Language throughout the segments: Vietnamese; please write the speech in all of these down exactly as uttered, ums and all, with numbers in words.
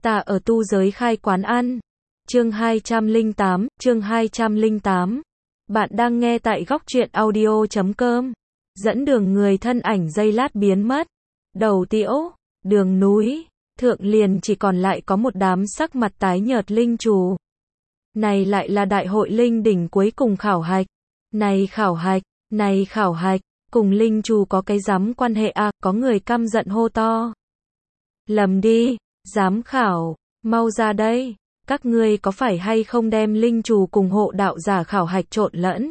Ta ở tu giới khai quán ăn. Chương hai trăm lẻ tám, chương hai trăm lẻ tám. Bạn đang nghe tại góc truyện audio chấm com. Dẫn đường người thân ảnh giây lát biến mất. Đầu tiễu, đường núi, thượng liền chỉ còn lại có một đám sắc mặt tái nhợt linh trù. Này lại là đại hội linh đỉnh cuối cùng khảo hạch. Này khảo hạch, này khảo hạch, cùng linh trù có cái dám quan hệ à, có người căm giận hô to. Lầm đi, giám khảo, mau ra đây, các ngươi có phải hay không đem linh trù cùng hộ đạo giả khảo hạch trộn lẫn?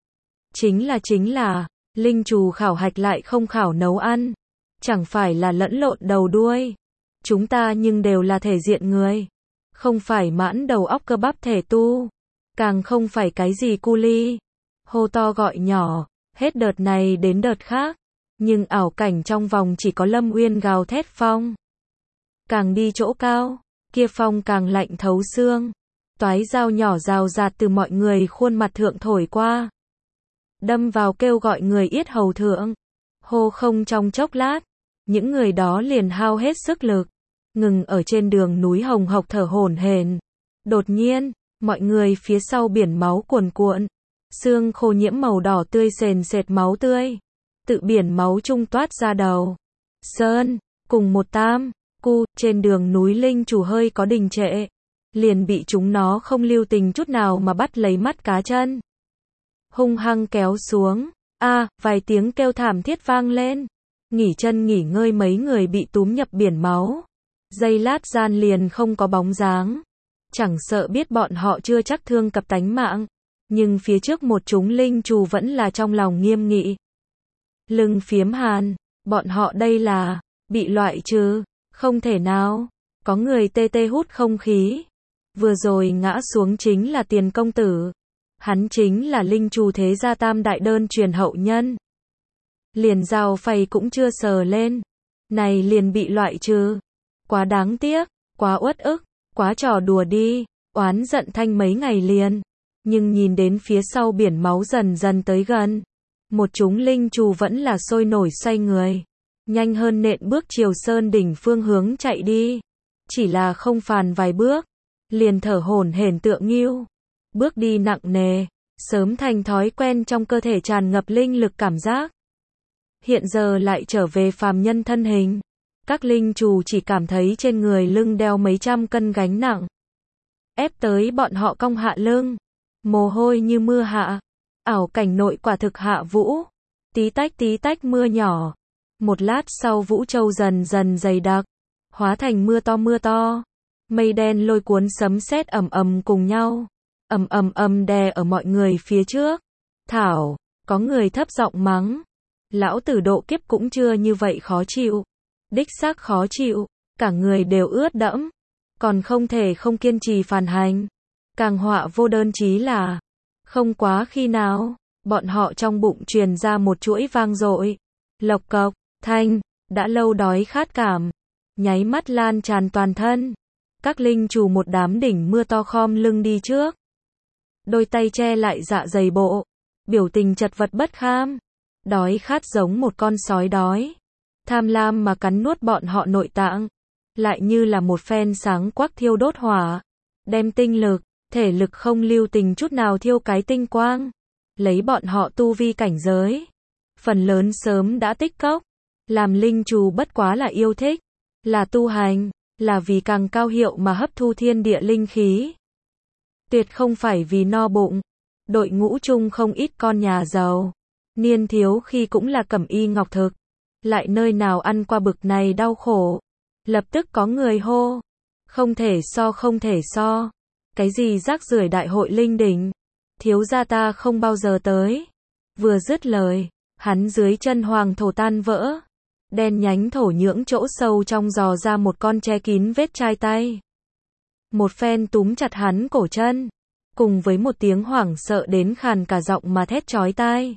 Chính là chính là, linh trù khảo hạch lại không khảo nấu ăn, chẳng phải là lẫn lộn đầu đuôi. Chúng ta nhưng đều là thể diện người, không phải mãn đầu óc cơ bắp thể tu, càng không phải cái gì cu ly. Hô to gọi nhỏ, hết đợt này đến đợt khác, nhưng ảo cảnh trong vòng chỉ có Lâm Uyên gào thét phong. Càng đi chỗ cao, kia phong càng lạnh thấu xương. Toái dao nhỏ rào rạt từ mọi người khuôn mặt thượng thổi qua, đâm vào kêu gọi người yết hầu thượng. Hô không trong chốc lát, những người đó liền hao hết sức lực, ngừng ở trên đường núi hồng hộc thở hổn hển. Đột nhiên, mọi người phía sau biển máu cuồn cuộn, xương khô nhiễm màu đỏ tươi sền sệt máu tươi, tự biển máu trung toát ra đầu. Sơn, cùng một tam, cu, trên đường núi linh chủ hơi có đình trệ, liền bị chúng nó không lưu tình chút nào mà bắt lấy mắt cá chân. Hung hăng kéo xuống, a, vài tiếng kêu thảm thiết vang lên. Nghỉ chân nghỉ ngơi mấy người bị túm nhập biển máu. Giây lát gian liền không có bóng dáng. Chẳng sợ biết bọn họ chưa chắc thương cập tánh mạng, nhưng phía trước một chúng linh trù vẫn là trong lòng nghiêm nghị. Lưng phiếm hàn, bọn họ đây là bị loại trừ, không thể nào. Có người tê tê hút không khí. Vừa rồi ngã xuống chính là Tiền công tử. Hắn chính là linh trù thế gia tam đại đơn truyền hậu nhân. Liền dao phay cũng chưa sờ lên, này liền bị loại trừ. Quá đáng tiếc, quá uất ức, quá trò đùa đi. Oán giận thanh mấy ngày liền, nhưng nhìn đến phía sau biển máu dần dần tới gần, một chúng linh trù vẫn là sôi nổi xoay người, nhanh hơn nện bước chiều sơn đỉnh phương hướng chạy đi. Chỉ là không phàn vài bước, liền thở hổn hển tượng nghiêu, bước đi nặng nề, sớm thành thói quen trong cơ thể tràn ngập linh lực cảm giác. Hiện giờ lại trở về phàm nhân thân hình, các linh trù chỉ cảm thấy trên người lưng đeo mấy trăm cân gánh nặng, ép tới bọn họ cong hạ lưng, mồ hôi như mưa hạ. Ảo cảnh nội quả thực hạ vũ, tí tách tí tách mưa nhỏ. Một lát sau vũ châu dần dần dày đặc, hóa thành mưa to mưa to. Mây đen lôi cuốn sấm sét ầm ầm cùng nhau, ầm ầm ầm đè ở mọi người phía trước. Thảo, có người thấp giọng mắng, lão tử độ kiếp cũng chưa như vậy khó chịu. Đích xác khó chịu, cả người đều ướt đẫm, còn không thể không kiên trì phản hành. Càng họa vô đơn chí là, không quá khi nào, bọn họ trong bụng truyền ra một chuỗi vang dội, lộc cộc, thanh, đã lâu đói khát cảm, nháy mắt lan tràn toàn thân. Các linh trù một đám đỉnh mưa to khom lưng đi trước, đôi tay che lại dạ dày bộ, biểu tình chật vật bất kham, đói khát giống một con sói đói, tham lam mà cắn nuốt bọn họ nội tạng, lại như là một phen sáng quắc thiêu đốt hỏa, đem tinh lực, thể lực không lưu tình chút nào thiêu cái tinh quang. Lấy bọn họ tu vi cảnh giới, phần lớn sớm đã tích cốc, làm linh trù bất quá là yêu thích, là tu hành, là vì càng cao hiệu mà hấp thu thiên địa linh khí. Tuyệt không phải vì no bụng. Đội ngũ chung không ít con nhà giàu, niên thiếu khi cũng là cẩm y ngọc thực, lại nơi nào ăn qua bực này đau khổ. Lập tức có người hô, không thể so không thể so. Cái gì rác rưởi đại hội linh đỉnh, thiếu gia ta không bao giờ tới. Vừa dứt lời, hắn dưới chân hoàng thổ tan vỡ, đen nhánh thổ nhưỡng chỗ sâu trong dò ra một con che kín vết chai tay. Một phen túm chặt hắn cổ chân, cùng với một tiếng hoảng sợ đến khàn cả giọng mà thét chói tai.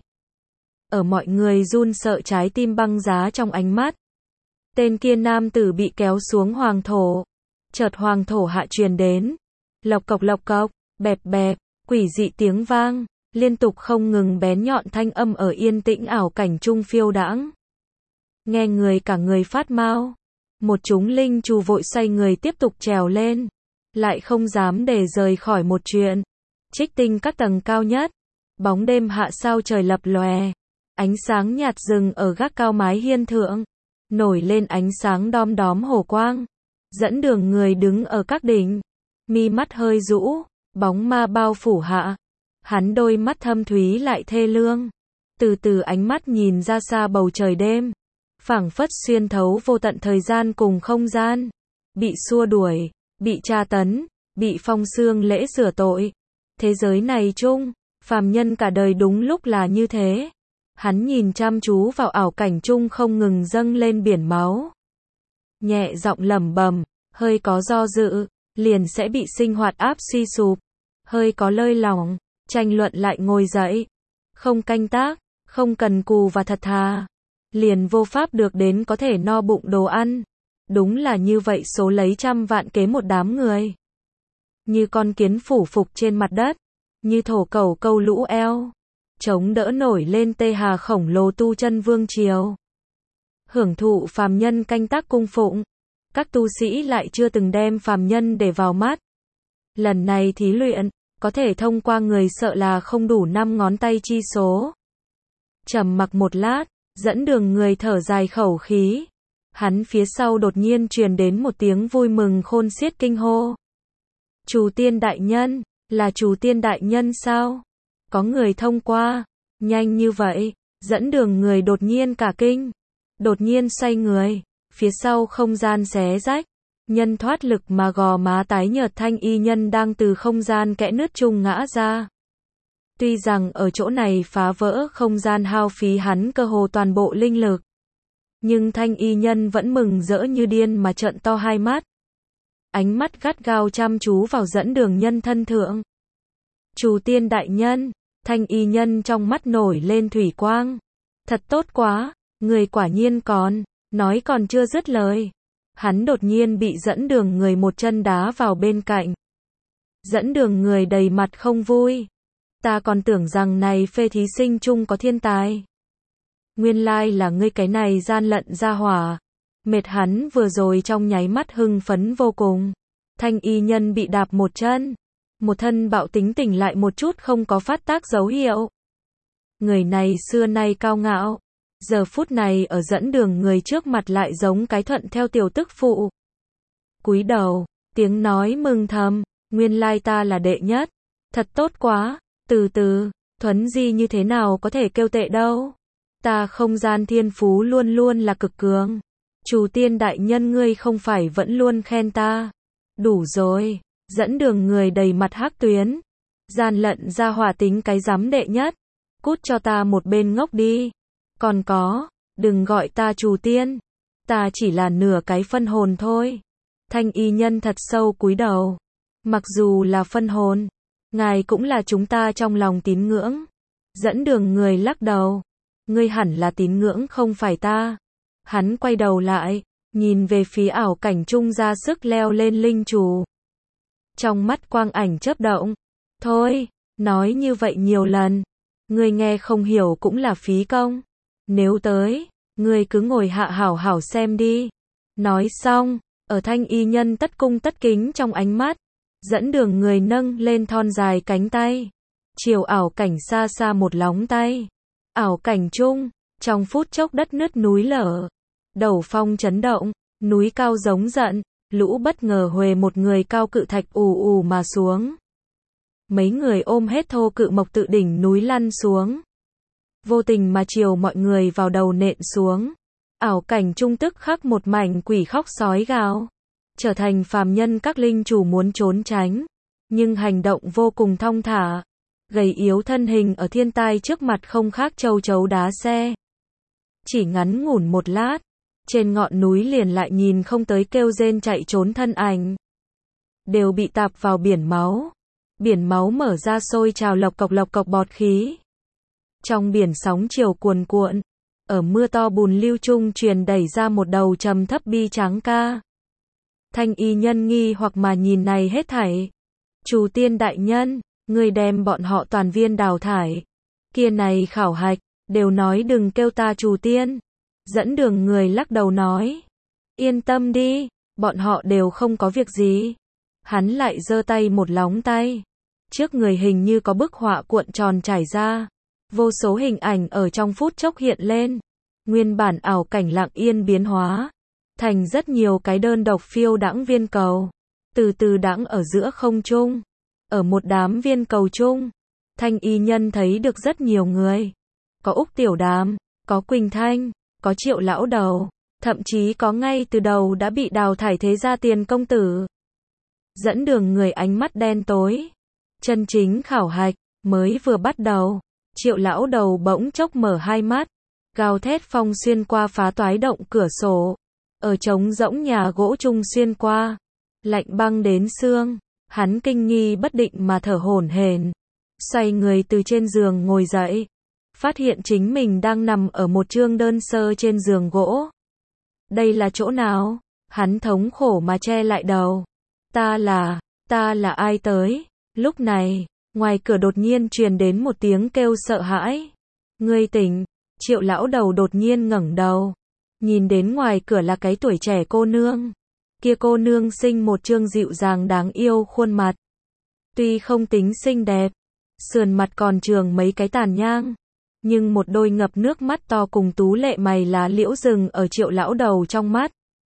Ở mọi người run sợ trái tim băng giá trong ánh mắt, tên kia nam tử bị kéo xuống hoàng thổ. Chợt hoàng thổ hạ truyền đến, lộc cộc lộc cộc, bẹp bẹp, quỷ dị tiếng vang, liên tục không ngừng bén nhọn thanh âm ở yên tĩnh ảo cảnh trung phiêu đãng. Nghe người cả người phát mau. Một chúng linh trù vội xoay người tiếp tục trèo lên. Lại không dám để rời khỏi một chuyện. Trích tinh các tầng cao nhất. Bóng đêm hạ sao trời lập lòe. Ánh sáng nhạt rừng ở gác cao mái hiên thượng. Nổi lên ánh sáng đom đóm hổ quang. Dẫn đường người đứng ở các đỉnh. Mi mắt hơi rũ. Bóng ma bao phủ hạ. Hắn đôi mắt thâm thúy lại thê lương. Từ từ ánh mắt nhìn ra xa bầu trời đêm. Phảng phất xuyên thấu vô tận thời gian cùng không gian. Bị xua đuổi, bị tra tấn, bị phong xương lễ rửa tội. Thế giới này chung, phàm nhân cả đời đúng lúc là như thế. Hắn nhìn chăm chú vào ảo cảnh chung không ngừng dâng lên biển máu. Nhẹ giọng lẩm bẩm, hơi có do dự, liền sẽ bị sinh hoạt áp suy sụp. Hơi có lơi lỏng, tranh luận lại ngồi dậy. Không canh tác, không cần cù và thật thà. Liền vô pháp được đến có thể no bụng đồ ăn. Đúng là như vậy số lấy trăm vạn kế một đám người. Như con kiến phủ phục trên mặt đất. Như thổ cẩu câu lũ eo. Chống đỡ nổi lên tê hà khổng lồ tu chân vương triều. Hưởng thụ phàm nhân canh tác cung phụng. Các tu sĩ lại chưa từng đem phàm nhân để vào mắt. Lần này thí luyện, có thể thông qua người sợ là không đủ năm ngón tay chi số. Trầm mặc một lát, dẫn đường người thở dài khẩu khí. Hắn phía sau đột nhiên truyền đến một tiếng vui mừng khôn xiết kinh hô. Trù tiên đại nhân, là Trù tiên đại nhân sao? Có người thông qua, nhanh như vậy, dẫn đường người đột nhiên cả kinh. Đột nhiên xoay người, phía sau không gian xé rách. Nhân thoát lực mà gò má tái nhợt thanh y nhân đang từ không gian kẽ nứt chung ngã ra. Tuy rằng ở chỗ này phá vỡ không gian hao phí hắn cơ hồ toàn bộ linh lực. Nhưng thanh y nhân vẫn mừng rỡ như điên mà trợn to hai mắt. Ánh mắt gắt gao chăm chú vào dẫn đường nhân thân thượng. Trù tiên đại nhân, thanh y nhân trong mắt nổi lên thủy quang. Thật tốt quá, người quả nhiên còn, nói còn chưa dứt lời. Hắn đột nhiên bị dẫn đường người một chân đá vào bên cạnh. Dẫn đường người đầy mặt không vui. Ta còn tưởng rằng này phê thí sinh chung có thiên tài. Nguyên lai là ngươi cái này gian lận ra hỏa. Mệt hắn vừa rồi trong nháy mắt hưng phấn vô cùng. Thanh y nhân bị đạp một chân. Một thân bạo tính tỉnh lại một chút không có phát tác dấu hiệu. Người này xưa nay cao ngạo. Giờ phút này ở dẫn đường người trước mặt lại giống cái thuận theo tiểu tức phụ. Cúi đầu, tiếng nói mừng thầm, nguyên lai ta là đệ nhất. Thật tốt quá, từ từ, thuấn di như thế nào có thể kêu tệ đâu. Ta không gian thiên phú luôn luôn là cực cường. Trù tiên đại nhân ngươi không phải vẫn luôn khen ta. Đủ rồi, dẫn đường người đầy mặt hắc tuyến. Gian lận ra hỏa tính cái giám đệ nhất. Cút cho ta một bên ngốc đi. Còn có, đừng gọi ta Trù tiên. Ta chỉ là nửa cái phân hồn thôi. Thanh y nhân thật sâu cúi đầu. Mặc dù là phân hồn, ngài cũng là chúng ta trong lòng tín ngưỡng. Dẫn đường người lắc đầu. Ngươi hẳn là tín ngưỡng không phải ta. Hắn quay đầu lại, nhìn về phía ảo cảnh trung ra sức leo lên linh trù. Trong mắt quang ảnh chớp động. Thôi, nói như vậy nhiều lần. Ngươi nghe không hiểu cũng là phí công. Nếu tới, ngươi cứ ngồi hạ hảo hảo xem đi. Nói xong, ở thanh y nhân tất cung tất kính trong ánh mắt, dẫn đường người nâng lên thon dài cánh tay. Chiều ảo cảnh xa xa một lóng tay. Ảo cảnh chung, trong phút chốc đất nứt núi lở. Đầu phong chấn động, núi cao giống giận, lũ bất ngờ huề một người cao cự thạch ù ù mà xuống. Mấy người ôm hết thô cự mộc tự đỉnh núi lăn xuống. Vô tình mà chiều mọi người vào đầu nện xuống. Ảo cảnh trung tức khắc một mảnh quỷ khóc sói gào. Trở thành phàm nhân các linh chủ muốn trốn tránh. Nhưng hành động vô cùng thong thả. Gầy yếu thân hình ở thiên tai trước mặt không khác châu chấu đá xe. Chỉ ngắn ngủn một lát. Trên ngọn núi liền lại nhìn không tới kêu rên chạy trốn thân ảnh. Đều bị tạp vào biển máu. Biển máu mở ra sôi trào lộc cộc lộc cộc bọt khí. Trong biển sóng chiều cuồn cuộn, ở mưa to bùn lưu trung truyền đẩy ra một đầu trầm thấp bi tráng ca. Thanh y nhân nghi hoặc mà nhìn này hết thảy. Trù tiên đại nhân, người đem bọn họ toàn viên đào thải. Kia này khảo hạch, đều nói đừng kêu ta Trù tiên. Dẫn đường người lắc đầu nói. Yên tâm đi, bọn họ đều không có việc gì. Hắn lại giơ tay một lóng tay. Trước người hình như có bức họa cuộn tròn trải ra. Vô số hình ảnh ở trong phút chốc hiện lên. Nguyên bản ảo cảnh lặng yên biến hóa. Thành rất nhiều cái đơn độc phiêu đãng viên cầu. Từ từ đãng ở giữa không trung. Ở một đám viên cầu chung. Thanh y nhân thấy được rất nhiều người. Có Úc Tiểu Đàm, có Quỳnh Thanh, có Triệu lão đầu. Thậm chí có ngay từ đầu đã bị đào thải thế gia Tiền công tử. Dẫn đường người ánh mắt đen tối. Chân chính khảo hạch, mới vừa bắt đầu. Triệu lão đầu bỗng chốc mở hai mắt. Gào thét phong xuyên qua phá toái động cửa sổ. Ở trống rỗng nhà gỗ chung xuyên qua. Lạnh băng đến xương. Hắn kinh nghi bất định mà thở hổn hển. Xoay người từ trên giường ngồi dậy. Phát hiện chính mình đang nằm ở một chương đơn sơ trên giường gỗ. Đây là chỗ nào? Hắn thống khổ mà che lại đầu. Ta là, ta là ai tới? Lúc này, ngoài cửa đột nhiên truyền đến một tiếng kêu sợ hãi. Ngươi tỉnh. Triệu lão đầu đột nhiên ngẩng đầu. Nhìn đến ngoài cửa là cái tuổi trẻ cô nương. Kia cô nương sinh một trương dịu dàng đáng yêu khuôn mặt. Tuy không tính xinh đẹp, sườn mặt còn trường mấy cái tàn nhang. Nhưng một đôi ngập nước mắt to cùng tú lệ mày lá liễu rừng ở triệu lão đầu trong mắt.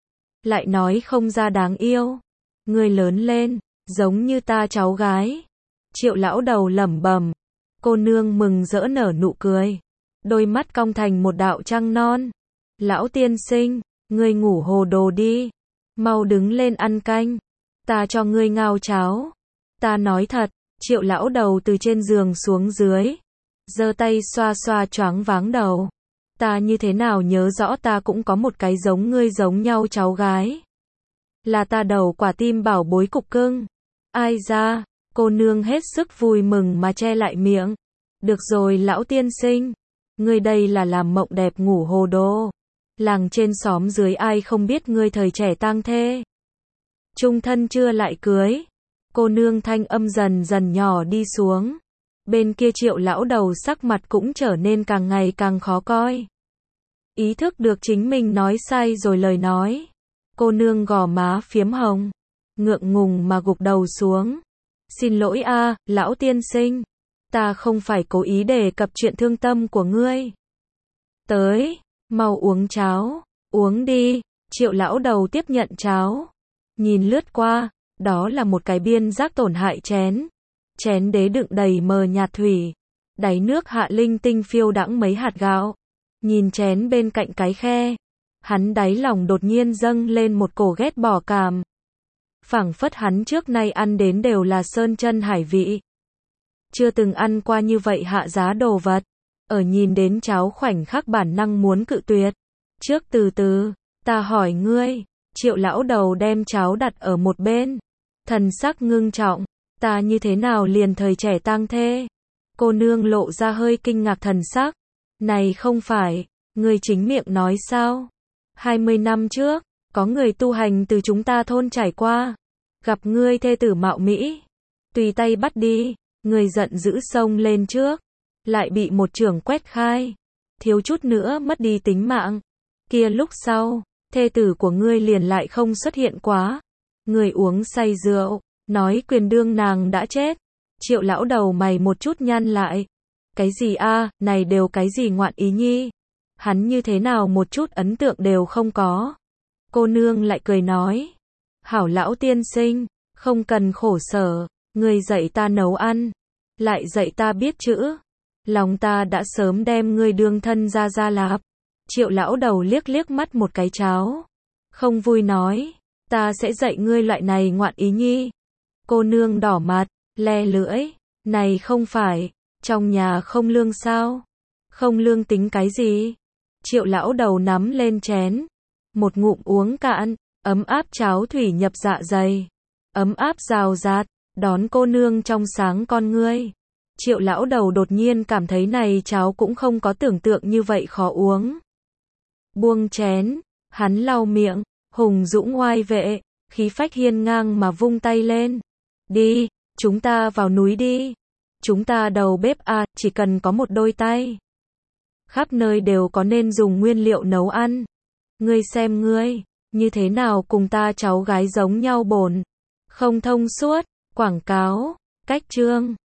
Lại nói không ra đáng yêu. Ngươi lớn lên, giống như ta cháu gái. Triệu lão đầu lẩm bẩm. Cô nương mừng rỡ nở nụ cười. Đôi mắt cong thành một đạo trăng non. Lão tiên sinh, ngươi ngủ hồ đồ đi. Mau đứng lên ăn canh. Ta cho ngươi ngao cháo. Ta nói thật, triệu lão đầu từ trên giường xuống dưới. Giơ tay xoa xoa choáng váng đầu. Ta như thế nào nhớ rõ ta cũng có một cái giống ngươi giống nhau cháu gái. Là ta đầu quả tim bảo bối cục cưng. Ai ra, cô nương hết sức vui mừng mà che lại miệng. Được rồi lão tiên sinh. Ngươi đây là làm mộng đẹp ngủ hồ đồ. Làng trên xóm dưới ai không biết ngươi thời trẻ tang thê. Trung thân chưa lại cưới. Cô nương thanh âm dần dần nhỏ đi xuống. Bên kia triệu lão đầu sắc mặt cũng trở nên càng ngày càng khó coi. Ý thức được chính mình nói sai rồi lời nói. Cô nương gò má phiếm hồng. Ngượng ngùng mà gục đầu xuống. Xin lỗi a, lão tiên sinh. Ta không phải cố ý đề cập chuyện thương tâm của ngươi. Tới, mau uống cháo. Uống đi. Triệu lão đầu tiếp nhận cháo. Nhìn lướt qua, đó là một cái biên giác tổn hại chén. Chén đế đựng đầy mờ nhạt thủy. Đáy nước hạ linh tinh phiêu đãng mấy hạt gạo. Nhìn chén bên cạnh cái khe. Hắn đáy lòng đột nhiên dâng lên một cổ ghét bỏ cảm. Phảng phất hắn trước nay ăn đến đều là sơn chân hải vị. Chưa từng ăn qua như vậy hạ giá đồ vật. Ở nhìn đến cháo khoảnh khắc bản năng muốn cự tuyệt. Trước từ từ, ta hỏi ngươi. Triệu lão đầu đem cháo đặt ở một bên. Thần sắc ngưng trọng. Ta như thế nào liền thời trẻ tang thê? Cô nương lộ ra hơi kinh ngạc thần sắc. Này không phải, ngươi chính miệng nói sao? hai mươi năm trước, có người tu hành từ chúng ta thôn trải qua. Gặp ngươi thê tử mạo mỹ. Tùy tay bắt đi, ngươi giận dữ xông lên trước. Lại bị một chưởng quét khai. Thiếu chút nữa mất đi tính mạng. Kia lúc sau, thê tử của ngươi liền lại không xuất hiện quá. Ngươi uống say rượu. Nói quyền đương nàng đã chết. Triệu lão đầu mày một chút nhăn lại. Cái gì a, này đều cái gì ngoạn ý nhi. Hắn như thế nào một chút ấn tượng đều không có. Cô nương lại cười nói. Hảo lão tiên sinh, không cần khổ sở. Người dạy ta nấu ăn. Lại dạy ta biết chữ. Lòng ta đã sớm đem ngươi đương thân ra ra lạp. Triệu lão đầu liếc liếc mắt một cái cháo. Không vui nói. Ta sẽ dạy ngươi loại này ngoạn ý nhi. Cô nương đỏ mặt, le lưỡi. Này không phải, trong nhà không lương sao? Không lương tính cái gì? Triệu lão đầu nắm lên chén. Một ngụm uống cạn, ấm áp cháo thủy nhập dạ dày. Ấm áp rào rạt, đón cô nương trong sáng con ngươi. Triệu lão đầu đột nhiên cảm thấy này cháo cũng không có tưởng tượng như vậy khó uống. Buông chén, hắn lau miệng, hùng dũng oai vệ, khí phách hiên ngang mà vung tay lên. Đi, chúng ta vào núi đi. Chúng ta đầu bếp à, chỉ cần có một đôi tay. Khắp nơi đều có nên dùng nguyên liệu nấu ăn. Ngươi xem ngươi, Như thế nào cùng ta cháu gái giống nhau bổn. Không thông suốt. Quảng cáo. Cách chương.